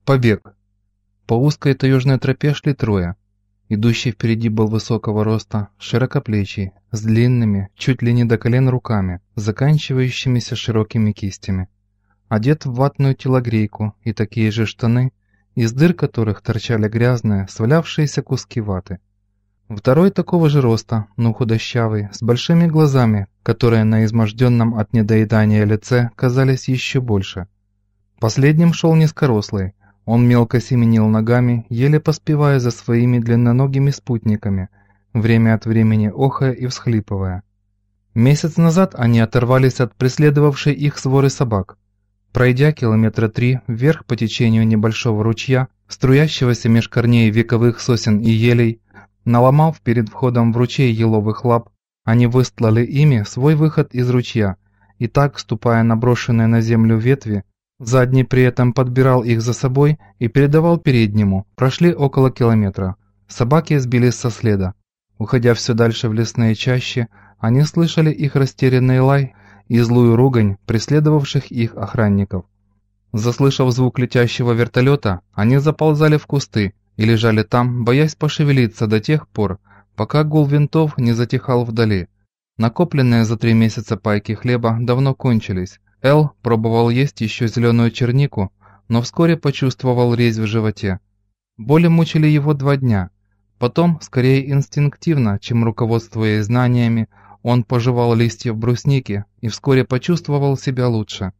Побег. По узкой таежной тропе шли трое. Идущий впереди был высокого роста, широкоплечий, с длинными, чуть ли не до колен руками, заканчивающимися широкими кистями. Одет в ватную телогрейку и такие же штаны, из дыр которых торчали грязные, свалявшиеся куски ваты. Второй такого же роста, но худощавый, с большими глазами, которые на изможденном от недоедания лице казались еще больше. Последним шел низкорослый. Он мелко семенил ногами, еле поспевая за своими длинноногими спутниками, время от времени охая и всхлипывая. Месяц назад они оторвались от преследовавшей их своры собак. Пройдя километра 3 вверх по течению небольшого ручья, струящегося меж корней вековых сосен и елей, наломав перед входом в ручей еловых лап, они выстлали ими свой выход из ручья, и так, ступая на брошенные на землю ветви, задний при этом подбирал их за собой и передавал переднему, прошли около километра. Собаки сбились со следа. Уходя все дальше в лесные чащи, они слышали их растерянный лай и злую ругань преследовавших их охранников. Заслышав звук летящего вертолета, они заползали в кусты и лежали там, боясь пошевелиться до тех пор, пока гул винтов не затихал вдали. Накопленные за 3 месяца пайки хлеба давно кончились. Эл пробовал есть еще зеленую чернику, но вскоре почувствовал резь в животе. Боли мучили его 2 дня. Потом, скорее инстинктивно, чем руководствуясь знаниями, он пожевал листьев брусники и вскоре почувствовал себя лучше.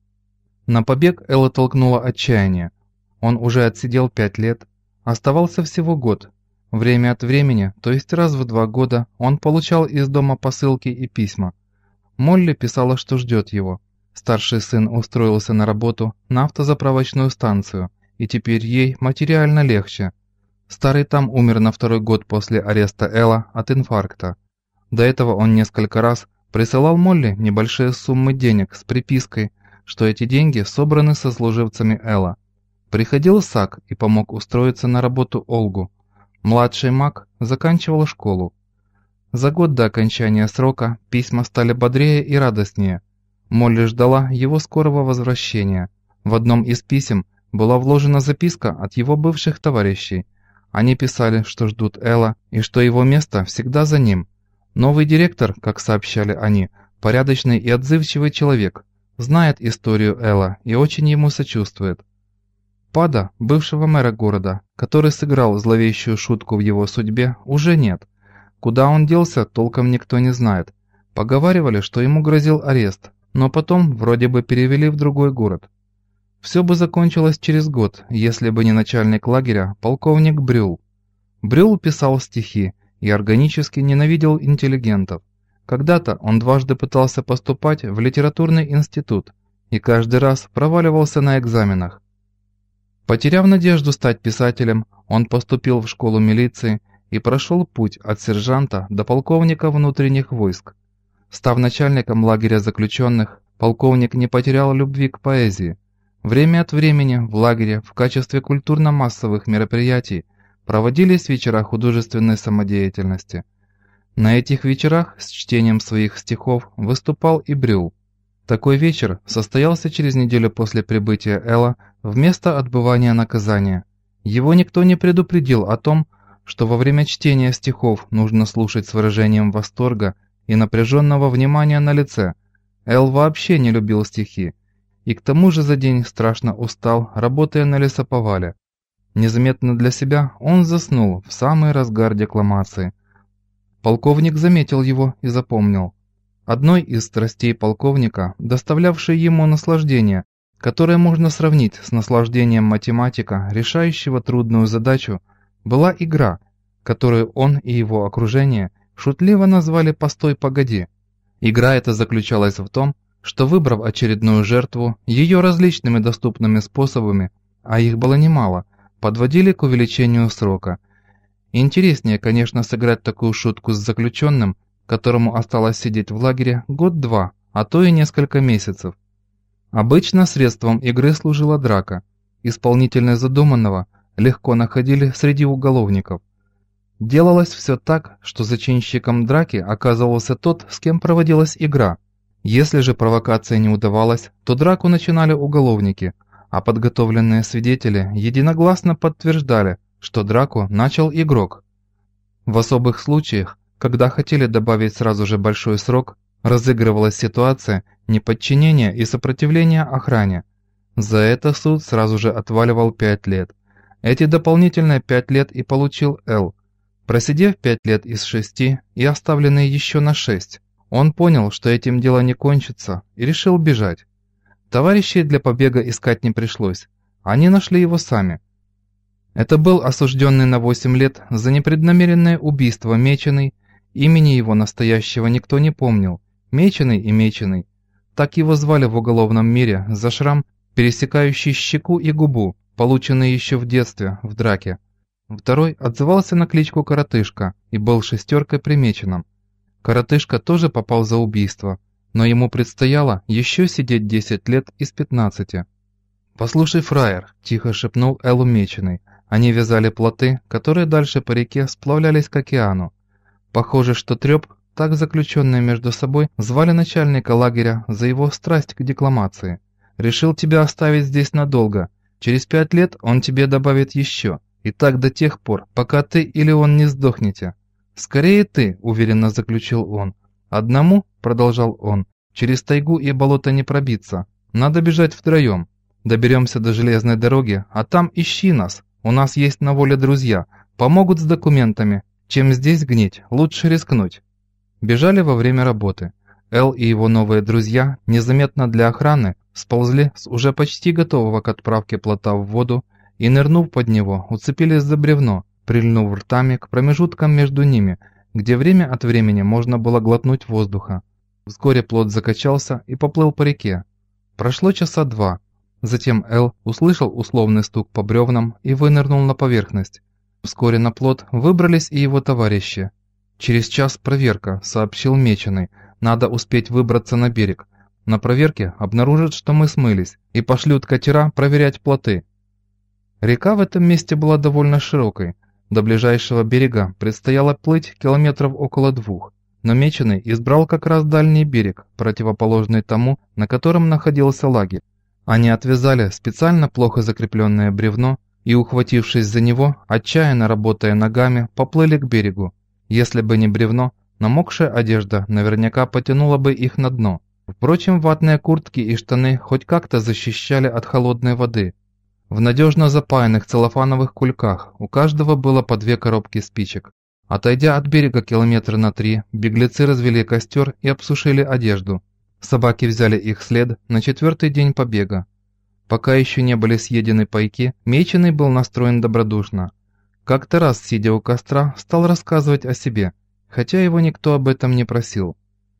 На побег Элла толкнуло отчаяние. Он уже отсидел 5 лет. Оставался всего год. Время от времени, то есть раз в 2 года, он получал из дома посылки и письма. Молли писала, что ждет его. Старший сын устроился на работу на автозаправочную станцию, и теперь ей материально легче. Старый там умер на 2-й год после ареста Элла от инфаркта. До этого он несколько раз присылал Молли небольшие суммы денег с припиской, что эти деньги собраны сослуживцами Элла. Приходил Сак и помог устроиться на работу Олгу. Младший Мак заканчивал школу. За год до окончания срока письма стали бодрее и радостнее. Молли ждала его скорого возвращения. В одном из писем была вложена записка от его бывших товарищей. Они писали, что ждут Элла и что его место всегда за ним. Новый директор, как сообщали они, порядочный и отзывчивый человек, знает историю Элла и очень ему сочувствует. Пада, бывшего мэра города, который сыграл зловещую шутку в его судьбе, уже нет. Куда он делся, толком никто не знает. Поговаривали, что ему грозил арест, но потом вроде бы перевели в другой город. Все бы закончилось через год, если бы не начальник лагеря, полковник Брюл. Брюл писал стихи и органически ненавидел интеллигентов. Когда-то он 2 пытался поступать в литературный институт и каждый раз проваливался на экзаменах. Потеряв надежду стать писателем, он поступил в школу милиции и прошел путь от сержанта до полковника внутренних войск. Став начальником лагеря заключенных, полковник не потерял любви к поэзии. Время от времени в лагере в качестве культурно-массовых мероприятий проводились вечера художественной самодеятельности. На этих вечерах с чтением своих стихов выступал и Брюл. Такой вечер состоялся через неделю после прибытия Элла в место отбывания наказания. Его никто не предупредил о том, что во время чтения стихов нужно слушать с выражением восторга и напряженного внимания на лице. Эл вообще не любил стихи, и к тому же за день страшно устал, работая на лесоповале. Незаметно для себя он заснул в самый разгар декламации. Полковник заметил его и запомнил. Одной из страстей полковника, доставлявшей ему наслаждение, которое можно сравнить с наслаждением математика, решающего трудную задачу, была игра, которую он и его окружение шутливо назвали «постой, погоди». Игра эта заключалась в том, что, выбрав очередную жертву, ее различными доступными способами, а их было немало, подводили к увеличению срока. Интереснее, конечно, сыграть такую шутку с заключенным, которому осталось сидеть в лагере 1-2, а то и несколько месяцев. Обычно средством игры служила драка. Исполнителей задуманного легко находили среди уголовников. Делалось все так, что зачинщиком драки оказывался тот, с кем проводилась игра. Если же провокация не удавалась, то драку начинали уголовники, а подготовленные свидетели единогласно подтверждали, что драку начал игрок. В особых случаях, когда хотели добавить сразу же большой срок, разыгрывалась ситуация неподчинения и сопротивления охране. За это суд сразу же отваливал 5 лет. Эти дополнительные 5 лет и получил Л. Просидев 5 лет из 6 и оставленный еще на 6, он понял, что этим дело не кончится, и решил бежать. Товарищей для побега искать не пришлось, они нашли его сами. Это был осужденный на 8 лет за непреднамеренное убийство Меченый, имени его настоящего никто не помнил, Меченый и Меченый. Так его звали в уголовном мире за шрам, пересекающий щеку и губу, полученный еще в детстве, в драке. Второй отзывался на кличку Коротышка и был шестеркой при Меченом. Коротышка тоже попал за убийство, но ему предстояло еще сидеть 10 лет из 15. «Послушай, фраер», – тихо шепнул Эллу Меченый. Они вязали плоты, которые дальше по реке сплавлялись к океану. Похоже, что Трёп, так заключенные между собой, звали начальника лагеря за его страсть к декламации. «Решил тебя оставить здесь надолго. Через 5 лет он тебе добавит еще. И так до тех пор, пока ты или он не сдохнете». «Скорее ты», – уверенно заключил он. «Одному», – продолжал он, – «через тайгу и болото не пробиться. Надо бежать втроем. Доберемся до железной дороги, а там ищи нас. У нас есть на воле друзья. Помогут с документами. Чем здесь гнить, лучше рискнуть». Бежали во время работы. Эл и его новые друзья, незаметно для охраны, сползли с уже почти готового к отправке плота в воду и, нырнув под него, уцепились за бревно, прильнув ртами к промежуткам между ними, где время от времени можно было глотнуть воздуха. Вскоре плот закачался и поплыл по реке. Прошло часа 2. Затем Эл услышал условный стук по бревнам и вынырнул на поверхность. Вскоре на плот выбрались и его товарищи. «Через час проверка», — сообщил Меченый. «Надо успеть выбраться на берег. На проверке обнаружат, что мы смылись, и пошлют катера проверять плоты». Река в этом месте была довольно широкой. До ближайшего берега предстояло плыть километров около 2. Но Меченый избрал как раз дальний берег, противоположный тому, на котором находился лагерь. Они отвязали специально плохо закрепленное бревно и, ухватившись за него, отчаянно работая ногами, поплыли к берегу. Если бы не бревно, намокшая одежда наверняка потянула бы их на дно. Впрочем, ватные куртки и штаны хоть как-то защищали от холодной воды. В надежно запаянных целлофановых кульках у каждого было по 2 коробки спичек. Отойдя от берега километра на 3, беглецы развели костер и обсушили одежду. Собаки взяли их след на 4-й день побега. Пока еще не были съедены пайки, Меченый был настроен добродушно. Как-то раз, сидя у костра, стал рассказывать о себе, хотя его никто об этом не просил.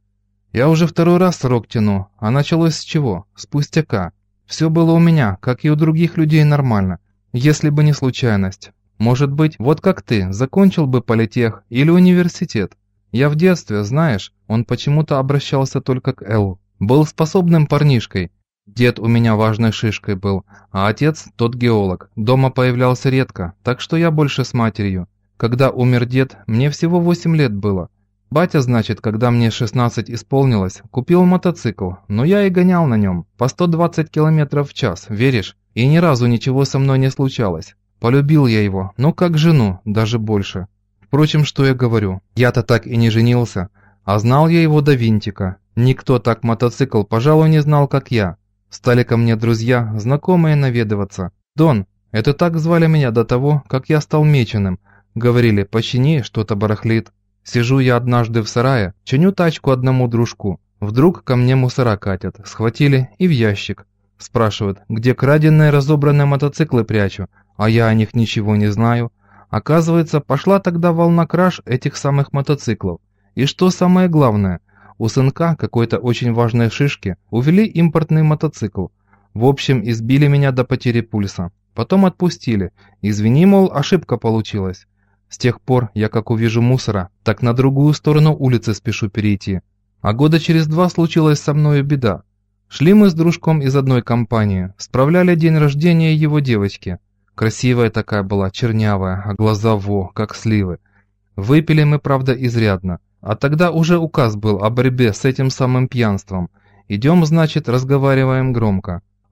«Я уже 2-й раз срок тяну, а началось с чего? С пустяка. Все было у меня, как и у других людей, нормально, если бы не случайность. Может быть, вот как ты, закончил бы политех или университет. Я в детстве, знаешь, он почему-то обращался только к Эллу. Был способным парнишкой. Дед у меня важной шишкой был, а отец тот геолог. Дома появлялся редко, так что я больше с матерью. Когда умер дед, мне всего 8 лет было. Батя, значит, когда мне 16 исполнилось, купил мотоцикл, но я и гонял на нем, по 120 км в час, веришь? И ни разу ничего со мной не случалось. Полюбил я его, ну как жену, даже больше. Впрочем, что я говорю, я-то так и не женился, а знал я его до винтика. Никто так мотоцикл, пожалуй, не знал, как я. Стали ко мне друзья, знакомые наведываться. «Дон, это так звали меня до того, как я стал Меченым. Говорили, почини, что-то барахлит». Сижу я однажды в сарае, чиню тачку одному дружку. Вдруг ко мне мусора катят, схватили и в ящик. Спрашивают, где краденые разобранные мотоциклы прячу, а я о них ничего не знаю. Оказывается, пошла тогда волна краж этих самых мотоциклов. И что самое главное, у сынка какой-то очень важной шишки увели импортный мотоцикл. В общем, избили меня до потери пульса. Потом отпустили. Извини, мол, ошибка получилась. С тех пор я как увижу мусора, так на другую сторону улицы спешу перейти. А года через 2 случилась со мною беда. Шли мы с дружком из одной компании, справляли день рождения его девочки. Красивая такая была, чернявая, а глаза как сливы. Выпили мы, правда, изрядно. А тогда уже указ был о борьбе с этим самым пьянством. Идем, значит, разговариваем громко.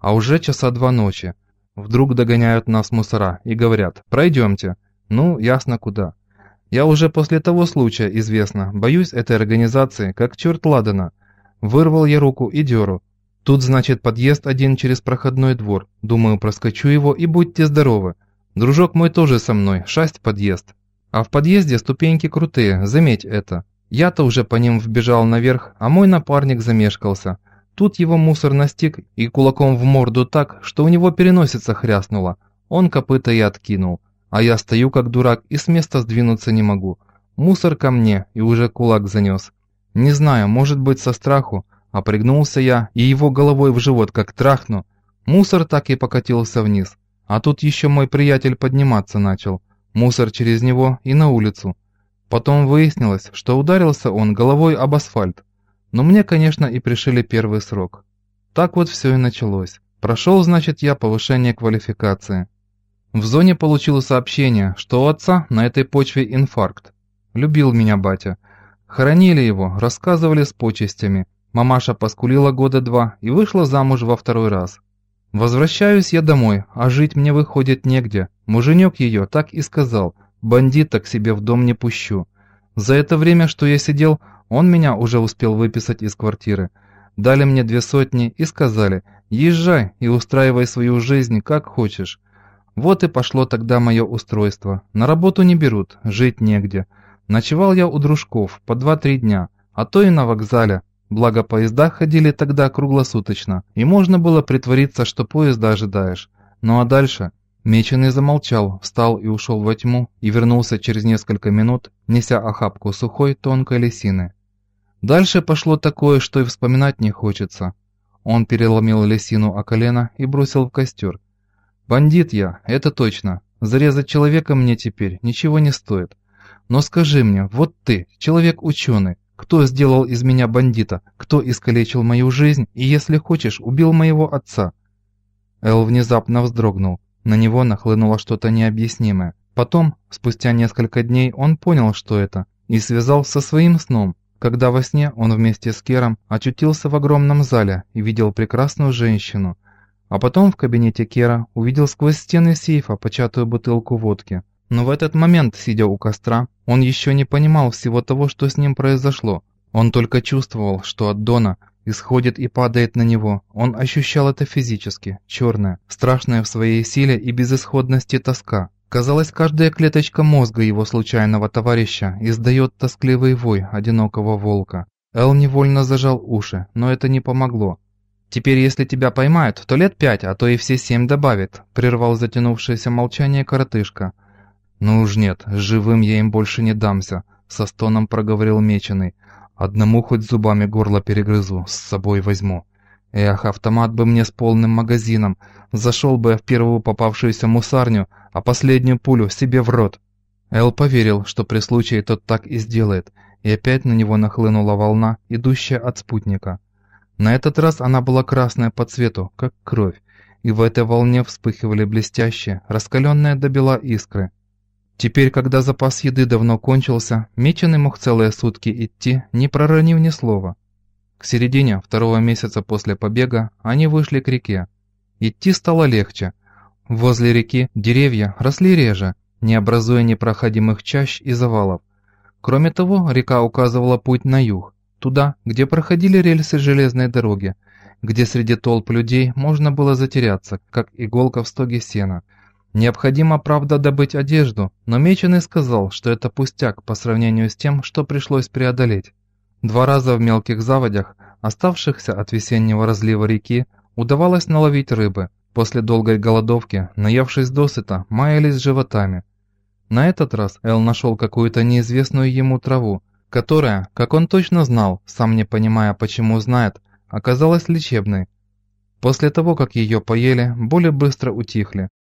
А уже часа 2 ночи. Вдруг догоняют нас мусора и говорят: «Пройдемте». Ну, ясно куда. Я уже после того случая, известно, боюсь этой организации, как черт ладана. Вырвал я руку и дёру. Тут, значит, подъезд один через проходной двор. Думаю, проскочу его и будьте здоровы. Дружок мой тоже со мной, шасть подъезд. А в подъезде ступеньки крутые, заметь это. Я-то уже по ним вбежал наверх, а мой напарник замешкался. Тут его мусор настиг и кулаком в морду так, что у него переносица хряснула. Он копыта и откинул. А я стою как дурак и с места сдвинуться не могу. Мусор ко мне и уже кулак занес. Не знаю, может быть со страху, а пригнулся я и его головой в живот как трахну. Мусор так и покатился вниз. А тут еще мой приятель подниматься начал. Мусор через него и на улицу. Потом выяснилось, что ударился он головой об асфальт. Но мне, конечно, и пришили первый срок. Так вот все и началось. Прошел, значит, я повышение квалификации. В зоне получил сообщение, что у отца на этой почве инфаркт. Любил меня батя. Хоронили его, рассказывали с почестями. Мамаша поскулила года 2 и вышла замуж во 2-й раз. Возвращаюсь я домой, а жить мне выходит негде. Муженек ее так и сказал: бандита к себе в дом не пущу. За это время, что я сидел, он меня уже успел выписать из квартиры. Дали мне 200 и сказали: езжай и устраивай свою жизнь как хочешь. Вот и пошло тогда мое устройство. На работу не берут, жить негде. Ночевал я у дружков по 2-3 дня, а то и на вокзале. Благо поезда ходили тогда круглосуточно, и можно было притвориться, что поезда ожидаешь. Ну а дальше? Меченый замолчал, встал и ушел во тьму, и вернулся через несколько минут, неся охапку сухой тонкой лисины. Дальше пошло такое, что и вспоминать не хочется. Он переломил лисину о колено и бросил в костер. Бандит я, это точно. Зарезать человека мне теперь ничего не стоит. Но скажи мне, вот ты, человек-ученый, кто сделал из меня бандита, кто искалечил мою жизнь и, если хочешь, убил моего отца?» Эл внезапно вздрогнул, на него нахлынуло что-то необъяснимое. Потом, спустя несколько дней, он понял, что это, и связал со своим сном, когда во сне он вместе с Кером очутился в огромном зале и видел прекрасную женщину. А потом в кабинете Кера увидел сквозь стены сейфа початую бутылку водки. Но в этот момент, сидя у костра, он еще не понимал всего того, что с ним произошло. Он только чувствовал, что от Дона исходит и падает на него. Он ощущал это физически, черное, страшное в своей силе и безысходности тоска. Казалось, каждая клеточка мозга его случайного товарища издает тоскливый вой одинокого волка. Эл невольно зажал уши, но это не помогло. «Теперь, если тебя поймают, то лет 5, а то и все 7 добавит», — прервал затянувшееся молчание коротышка. «Ну уж нет, живым я им больше не дамся», — со стоном проговорил Меченый. «Одному хоть зубами горло перегрызу, с собой возьму. Эх, автомат бы мне с полным магазином, зашел бы я в первую попавшуюся мусарню, а последнюю пулю себе в рот». Эл поверил, что при случае тот так и сделает, и опять на него нахлынула волна, идущая от спутника. На этот раз она была красная по цвету, как кровь, и в этой волне вспыхивали блестящие, раскаленные до бела искры. Теперь, когда запас еды давно кончился, Меченый мог целые сутки идти, не проронив ни слова. К середине 2-го месяца после побега они вышли к реке. Идти стало легче. Возле реки деревья росли реже, не образуя непроходимых чащ и завалов. Кроме того, река указывала путь на юг, туда, где проходили рельсы железной дороги, где среди толп людей можно было затеряться, как иголка в стоге сена. Необходимо, правда, добыть одежду, но Меченый сказал, что это пустяк по сравнению с тем, что пришлось преодолеть. 2 раза в мелких заводях, оставшихся от весеннего разлива реки, удавалось наловить рыбы. После долгой голодовки, наевшись досыта, маялись животами. На этот раз Эл нашел какую-то неизвестную ему траву, которая, как он точно знал, сам не понимая, почему знает, оказалась лечебной. После того, как ее поели, боли быстро утихли.